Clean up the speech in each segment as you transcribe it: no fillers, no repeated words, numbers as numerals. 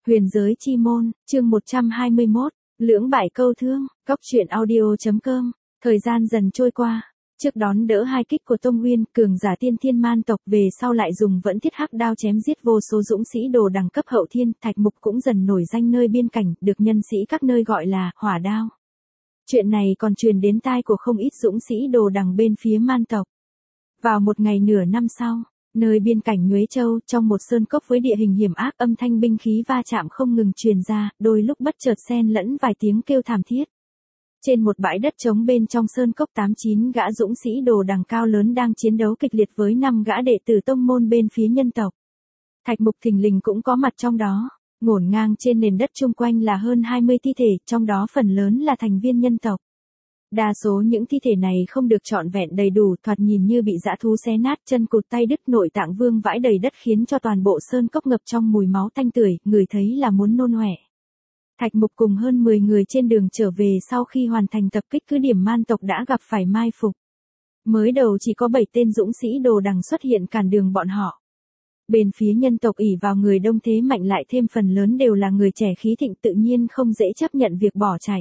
Huyền giới chi môn, chương 121, lưỡng bại câu thương, cóc truyện audio.com, thời gian dần trôi qua. Trước đón đỡ hai kích của Tông Nguyên, cường giả tiên thiên man tộc về sau lại dùng vẫn thiết hắc đao chém giết vô số dũng sĩ đồ đẳng cấp hậu thiên, Thạch Mục cũng dần nổi danh nơi biên cảnh, được nhân sĩ các nơi gọi là hỏa đao. Chuyện này còn truyền đến tai của không ít dũng sĩ đồ đẳng bên phía man tộc. Vào một ngày nửa năm sau, nơi biên cảnh Nhuế Châu, trong một sơn cốc với địa hình hiểm ác, âm thanh binh khí va chạm không ngừng truyền ra, đôi lúc bất chợt xen lẫn vài tiếng kêu thảm thiết. Trên một bãi đất trống bên trong sơn cốc, 8-9 gã dũng sĩ đồ đẳng cao lớn đang chiến đấu kịch liệt với 5 gã đệ tử tông môn bên phía nhân tộc. Thạch Mục thình lình cũng có mặt trong đó, ngổn ngang trên nền đất chung quanh là hơn 20 thi thể, trong đó phần lớn là thành viên nhân tộc. Đa số những thi thể này không được trọn vẹn đầy đủ, thoạt nhìn như bị dã thú xé nát, chân cụt tay đứt, nội tạng vương vãi đầy đất khiến cho toàn bộ sơn cốc ngập trong mùi máu tanh tưởi, người thấy là muốn nôn ọe. Thạch Mục cùng hơn 10 người trên đường trở về sau khi hoàn thành tập kích cứ điểm man tộc đã gặp phải mai phục. Mới đầu chỉ có 7 tên dũng sĩ đồ đằng xuất hiện cản đường bọn họ. Bên phía nhân tộc ỷ vào người đông thế mạnh lại thêm phần lớn đều là người trẻ khí thịnh, tự nhiên không dễ chấp nhận việc bỏ chạy.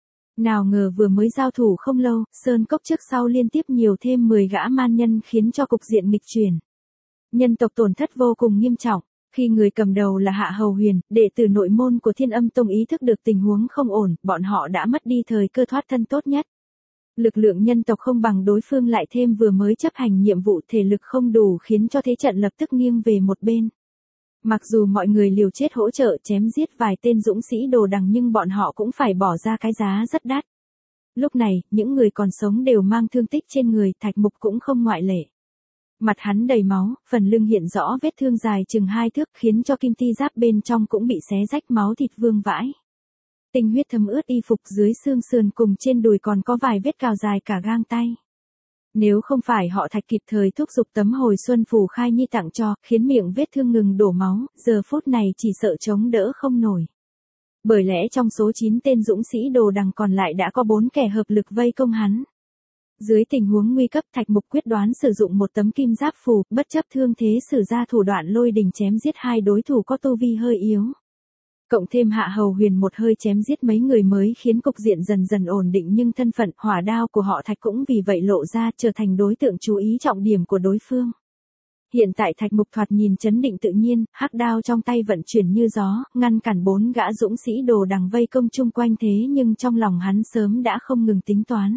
Nào ngờ vừa mới giao thủ không lâu, sơn cốc trước sau liên tiếp nhiều thêm 10 gã man nhân khiến cho cục diện nghịch chuyển. Nhân tộc tổn thất vô cùng nghiêm trọng, khi người cầm đầu là Hạ Hầu Huyền, đệ tử nội môn của Thiên Âm Tông ý thức được tình huống không ổn, bọn họ đã mất đi thời cơ thoát thân tốt nhất. Lực lượng nhân tộc không bằng đối phương, lại thêm vừa mới chấp hành nhiệm vụ, thể lực không đủ khiến cho thế trận lập tức nghiêng về một bên. Mặc dù mọi người liều chết hỗ trợ chém giết vài tên dũng sĩ đồ đằng nhưng bọn họ cũng phải bỏ ra cái giá rất đắt. Lúc này, những người còn sống đều mang thương tích trên người, Thạch Mục cũng không ngoại lệ. Mặt hắn đầy máu, phần lưng hiện rõ vết thương dài chừng 2 thước khiến cho kim ti giáp bên trong cũng bị xé rách, máu thịt vương vãi. Tinh huyết thấm ướt y phục, dưới xương sườn cùng trên đùi còn có vài vết cào dài cả gang tay. Nếu không phải họ Thạch kịp thời thúc giục tấm hồi xuân phù khai nhi tặng cho, khiến miệng vết thương ngừng đổ máu, giờ phút này chỉ sợ chống đỡ không nổi. Bởi lẽ trong số 9 tên dũng sĩ đồ đằng còn lại đã có 4 kẻ hợp lực vây công hắn. Dưới tình huống nguy cấp, Thạch Mục quyết đoán sử dụng một tấm kim giáp phù, bất chấp thương thế sử ra thủ đoạn lôi đình chém giết hai đối thủ có tu vi hơi yếu. Cộng thêm Hạ Hầu Huyền một hơi chém giết mấy người mới khiến cục diện dần dần ổn định, nhưng thân phận hỏa đao của họ Thạch cũng vì vậy lộ ra, trở thành đối tượng chú ý trọng điểm của đối phương. Hiện tại Thạch Mục thoạt nhìn trấn định tự nhiên, hắc đao trong tay vận chuyển như gió, ngăn cản 4 gã dũng sĩ đồ đằng vây công chung quanh, thế nhưng trong lòng hắn sớm đã không ngừng tính toán.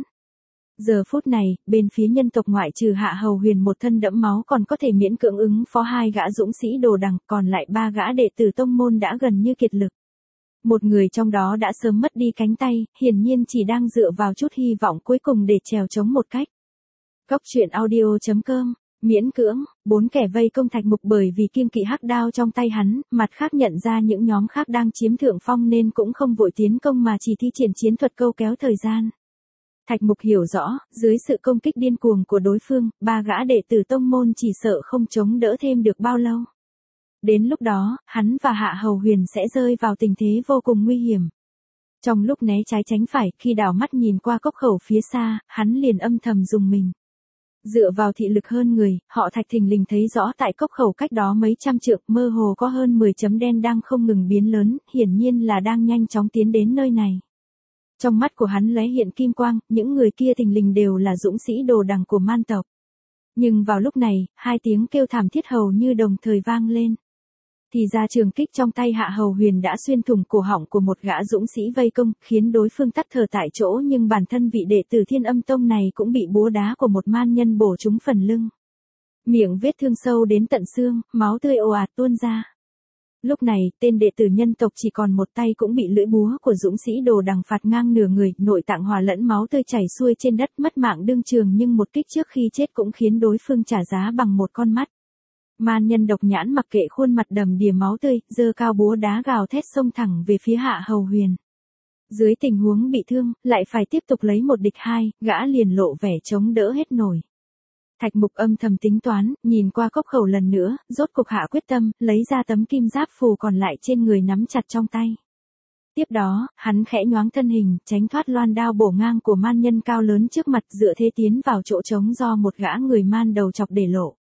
Giờ phút này, bên phía nhân tộc ngoại trừ Hạ Hầu Huyền một thân đẫm máu còn có thể miễn cưỡng ứng phó 2 gã dũng sĩ đồ đằng, còn lại 3 gã đệ tử tông môn đã gần như kiệt lực. Một người trong đó đã sớm mất đi cánh tay, hiển nhiên chỉ đang dựa vào chút hy vọng cuối cùng để trèo chống một cách. Cóc truyện audio.com, miễn cưỡng, 4 kẻ vây công Thạch Mục bởi vì kiêng kỵ hắc đao trong tay hắn, mặt khác nhận ra những nhóm khác đang chiếm thượng phong nên cũng không vội tiến công mà chỉ thi triển chiến thuật câu kéo thời gian. Thạch Mục hiểu rõ, dưới sự công kích điên cuồng của đối phương, 3 gã đệ tử tông môn chỉ sợ không chống đỡ thêm được bao lâu. Đến lúc đó, hắn và Hạ Hầu Huyền sẽ rơi vào tình thế vô cùng nguy hiểm. Trong lúc né trái tránh phải, khi đảo mắt nhìn qua cốc khẩu phía xa, hắn liền âm thầm rùng mình. Dựa vào thị lực hơn người, họ Thạch thình lình thấy rõ tại cốc khẩu cách đó mấy trăm trượng, mơ hồ có hơn 10 chấm đen đang không ngừng biến lớn, hiển nhiên là đang nhanh chóng tiến đến nơi này. Trong mắt của hắn lóe hiện kim quang, những người kia thình lình đều là dũng sĩ đồ đằng của man tộc. Nhưng vào lúc này, 2 tiếng kêu thảm thiết hầu như đồng thời vang lên. Thì ra trường kích trong tay Hạ Hầu Huyền đã xuyên thủng cổ họng của một gã dũng sĩ vây công, khiến đối phương tắt thở tại chỗ, nhưng bản thân vị đệ tử Thiên Âm Tông này cũng bị búa đá của một man nhân bổ trúng phần lưng. Miệng vết thương sâu đến tận xương, máu tươi ồ ạt tuôn ra. Lúc này, tên đệ tử nhân tộc chỉ còn một tay cũng bị lưỡi búa của dũng sĩ đồ đằng phạt ngang nửa người, nội tạng hòa lẫn máu tươi chảy xuôi trên đất, mất mạng đương trường, nhưng một kích trước khi chết cũng khiến đối phương trả giá bằng một con mắt. Man nhân độc nhãn mặc kệ khuôn mặt đầm đìa máu tươi, giơ cao búa đá gào thét xông thẳng về phía Hạ Hầu Huyền. Dưới tình huống bị thương, lại phải tiếp tục lấy một địch 2, gã liền lộ vẻ chống đỡ hết nổi. Thạch Mục âm thầm tính toán, nhìn qua cốc khẩu lần nữa, rốt cục hạ quyết tâm, lấy ra tấm kim giáp phù còn lại trên người nắm chặt trong tay. Tiếp đó, hắn khẽ nhoáng thân hình, tránh thoát loan đao bổ ngang của man nhân cao lớn trước mặt, dựa thế tiến vào chỗ trống do một gã người man đầu chọc để lộ.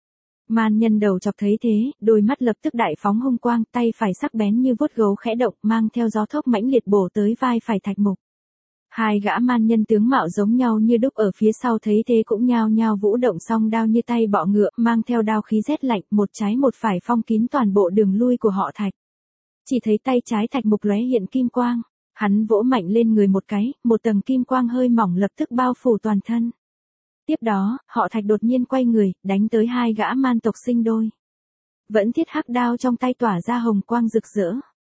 Man nhân đầu chọc thấy thế, đôi mắt lập tức đại phóng hung quang, tay phải sắc bén như vuốt gấu khẽ động, mang theo gió thốc mãnh liệt bổ tới vai phải Thạch Mục. Hai gã man nhân tướng mạo giống nhau như đúc ở phía sau thấy thế cũng nhao nhao vũ động song đao như tay bọ ngựa, mang theo đao khí rét lạnh, một trái một phải phong kín toàn bộ đường lui của họ Thạch. Chỉ thấy tay trái Thạch Mục lóe hiện kim quang, hắn vỗ mạnh lên người một cái, một tầng kim quang hơi mỏng lập tức bao phủ toàn thân. Tiếp đó, họ Thạch đột nhiên quay người, đánh tới hai gã man tộc sinh đôi. Vẫn thiết hắc đao trong tay tỏa ra hồng quang rực rỡ.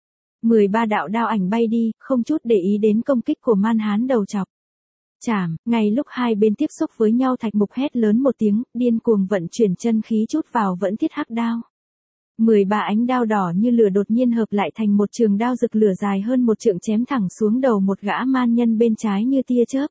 13 đạo đao ảnh bay đi, không chút để ý đến công kích của man hán đầu chọc. Chảm, ngay lúc hai bên tiếp xúc với nhau Thạch Mục hét lớn một tiếng, điên cuồng vận chuyển chân khí chút vào vẫn thiết hắc đao. 13 ánh đao đỏ như lửa đột nhiên hợp lại thành một trường đao rực lửa dài hơn một trượng chém thẳng xuống đầu một gã man nhân bên trái như tia chớp.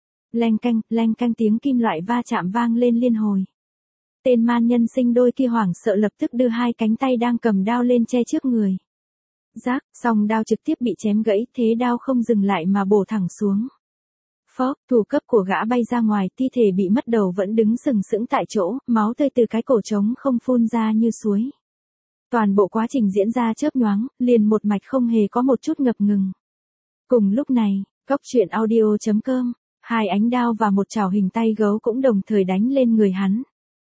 Leng canh tiếng kim loại va chạm vang lên liên hồi. Tên man nhân sinh đôi kia hoảng sợ lập tức đưa hai cánh tay đang cầm đao lên che trước người. Rác, song đao trực tiếp bị chém gãy, thế đao không dừng lại mà bổ thẳng xuống. Phốc, thủ cấp của gã bay ra ngoài, thi thể bị mất đầu vẫn đứng sừng sững tại chỗ, máu tươi từ cái cổ trống không phun ra như suối. Toàn bộ quá trình diễn ra chớp nhoáng, liền một mạch không hề có một chút ngập ngừng. Cùng lúc này, Góc truyện audio.com, hai ánh đao và một chảo hình tay gấu cũng đồng thời đánh lên người hắn.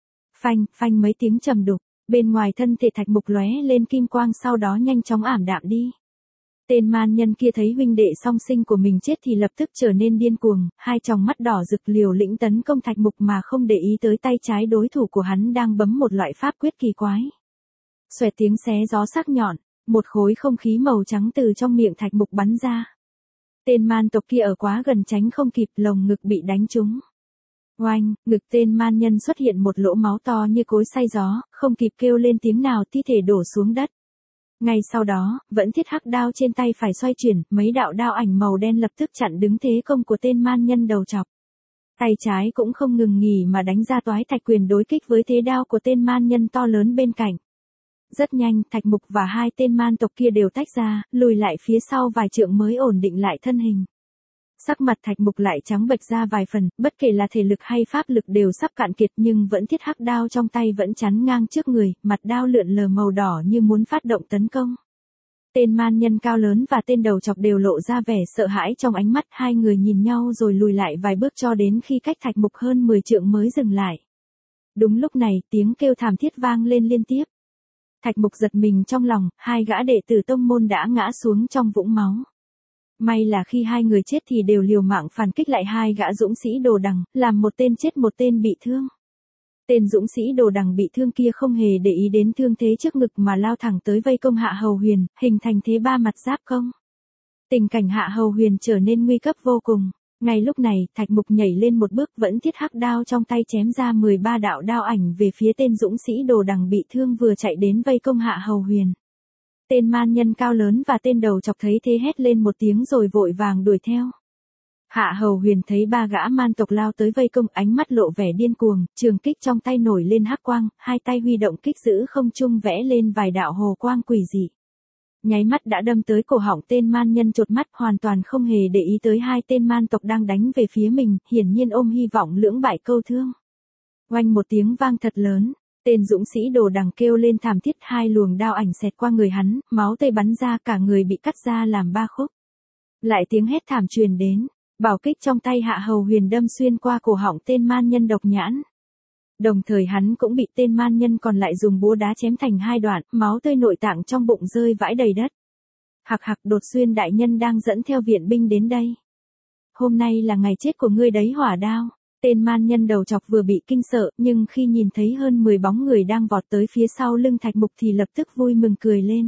Phanh mấy tiếng trầm đục, bên ngoài thân thể Thạch Mục lóe lên kim quang sau đó nhanh chóng ảm đạm đi. Tên man nhân kia thấy huynh đệ song sinh của mình chết thì lập tức trở nên điên cuồng, hai tròng mắt đỏ rực liều lĩnh tấn công Thạch Mục mà không để ý tới tay trái đối thủ của hắn đang bấm một loại pháp quyết kỳ quái. Xoẹt tiếng xé gió sắc nhọn, một khối không khí màu trắng từ trong miệng Thạch Mục bắn ra. Tên man tộc kia ở quá gần tránh không kịp, lồng ngực bị đánh trúng. Oanh, ngực tên man nhân xuất hiện một lỗ máu to như cối xay gió, không kịp kêu lên tiếng nào thi thể đổ xuống đất. Ngay sau đó, vẫn thiết hắc đao trên tay phải xoay chuyển, mấy đạo đao ảnh màu đen lập tức chặn đứng thế công của tên man nhân đầu chọc. Tay trái cũng không ngừng nghỉ mà đánh ra toái thạch quyền đối kích với thế đao của tên man nhân to lớn bên cạnh. Rất nhanh, Thạch Mục và hai tên man tộc kia đều tách ra, lùi lại phía sau vài trượng mới ổn định lại thân hình. Sắc mặt Thạch Mục lại trắng bệch ra vài phần, bất kể là thể lực hay pháp lực đều sắp cạn kiệt nhưng vẫn thiết hắc đao trong tay vẫn chắn ngang trước người, mặt đao lượn lờ màu đỏ như muốn phát động tấn công. Tên man nhân cao lớn và tên đầu chọc đều lộ ra vẻ sợ hãi trong ánh mắt, hai người nhìn nhau rồi lùi lại vài bước cho đến khi cách Thạch Mục hơn 10 trượng mới dừng lại. Đúng lúc này, tiếng kêu thảm thiết vang lên liên tiếp. Thạch Mục giật mình trong lòng, hai gã đệ tử tông môn đã ngã xuống trong vũng máu. May là khi hai người chết thì đều liều mạng phản kích lại hai gã dũng sĩ đồ đằng, làm một tên chết một tên bị thương. Tên dũng sĩ đồ đằng bị thương kia không hề để ý đến thương thế trước ngực mà lao thẳng tới vây công Hạ Hầu Huyền, hình thành thế ba mặt giáp công. Tình cảnh Hạ Hầu Huyền trở nên nguy cấp vô cùng. Ngay lúc này, Thạch Mục nhảy lên một bước vẫn thiết hắc đao trong tay chém ra 13 đạo đao ảnh về phía tên dũng sĩ đồ đằng bị thương vừa chạy đến vây công Hạ Hầu Huyền. Tên man nhân cao lớn và tên đầu chọc thấy thế hét lên một tiếng rồi vội vàng đuổi theo. Hạ Hầu Huyền thấy ba gã man tộc lao tới vây công, ánh mắt lộ vẻ điên cuồng, trường kích trong tay nổi lên hắc quang, hai tay huy động kích giữ không trung vẽ lên vài đạo hồ quang quỷ dị. Nháy mắt đã đâm tới cổ họng tên man nhân chột mắt, hoàn toàn không hề để ý tới hai tên man tộc đang đánh về phía mình, hiển nhiên ôm hy vọng lưỡng bại câu thương. Oanh một tiếng vang thật lớn, tên dũng sĩ đồ đằng kêu lên thảm thiết, hai luồng đao ảnh xẹt qua người hắn, máu tươi bắn ra, cả người bị cắt ra làm ba khúc. Lại tiếng hét thảm truyền đến, bảo kích trong tay Hạ Hầu Huyền đâm xuyên qua cổ họng tên man nhân độc nhãn. Đồng thời hắn cũng bị tên man nhân còn lại dùng búa đá chém thành hai đoạn, máu tươi nội tạng trong bụng rơi vãi đầy đất. Hạc Đột Xuyên đại nhân đang dẫn theo viện binh đến đây. Hôm nay là ngày chết của ngươi đấy Hỏa Đao. Tên man nhân đầu chọc vừa bị kinh sợ, nhưng khi nhìn thấy hơn 10 bóng người đang vọt tới phía sau lưng Thạch Mục thì lập tức vui mừng cười lên.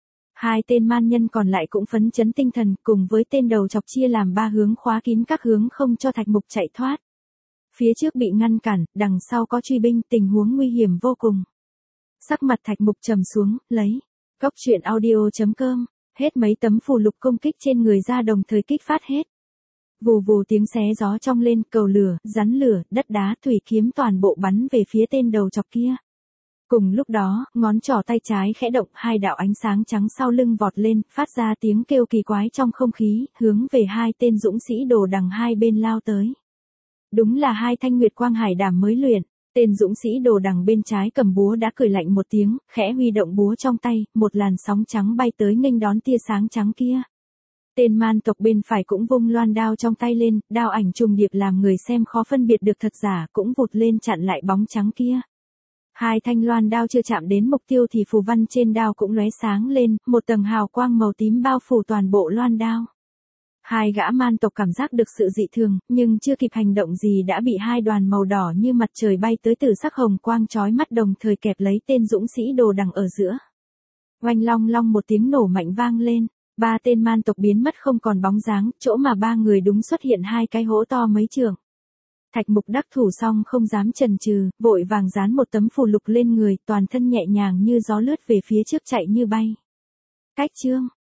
Hai tên man nhân còn lại cũng phấn chấn tinh thần, cùng với tên đầu chọc chia làm ba hướng khóa kín các hướng không cho Thạch Mục chạy thoát. Phía trước bị ngăn cản, đằng sau có truy binh, tình huống nguy hiểm vô cùng. Sắc mặt Thạch Mục trầm xuống, lấy Góc truyện audio.com, hết mấy tấm phù lục công kích trên người ra đồng thời kích phát hết. Vù vù tiếng xé gió trong lên, cầu lửa, rắn lửa, đất đá, thủy kiếm toàn bộ bắn về phía tên đầu chọc kia. Cùng lúc đó, ngón trỏ tay trái khẽ động, hai đạo ánh sáng trắng sau lưng vọt lên, phát ra tiếng kêu kỳ quái trong không khí, hướng về hai tên dũng sĩ đồ đằng hai bên lao tới. Đúng là hai thanh nguyệt quang hải đảm mới luyện. Tên dũng sĩ đồ đằng bên trái cầm búa đã cười lạnh một tiếng, khẽ huy động búa trong tay, một làn sóng trắng bay tới nghênh đón tia sáng trắng kia. Tên man tộc bên phải cũng vung loan đao trong tay lên, đao ảnh trùng điệp làm người xem khó phân biệt được thật giả, cũng vụt lên chặn lại bóng trắng kia. Hai thanh loan đao chưa chạm đến mục tiêu thì phù văn trên đao cũng lóe sáng lên, một tầng hào quang màu tím bao phủ toàn bộ loan đao. Hai gã man tộc cảm giác được sự dị thường, nhưng chưa kịp hành động gì đã bị hai đoàn màu đỏ như mặt trời bay tới từ sắc hồng quang chói mắt đồng thời kẹp lấy tên dũng sĩ đồ đằng ở giữa. Oanh long long một tiếng nổ mạnh vang lên, ba tên man tộc biến mất không còn bóng dáng, chỗ mà ba người đúng xuất hiện hai cái hố to mấy trượng. Thạch Mục đắc thủ xong không dám chần chừ, vội vàng dán một tấm phù lục lên người, toàn thân nhẹ nhàng như gió lướt về phía trước chạy như bay. Cách chương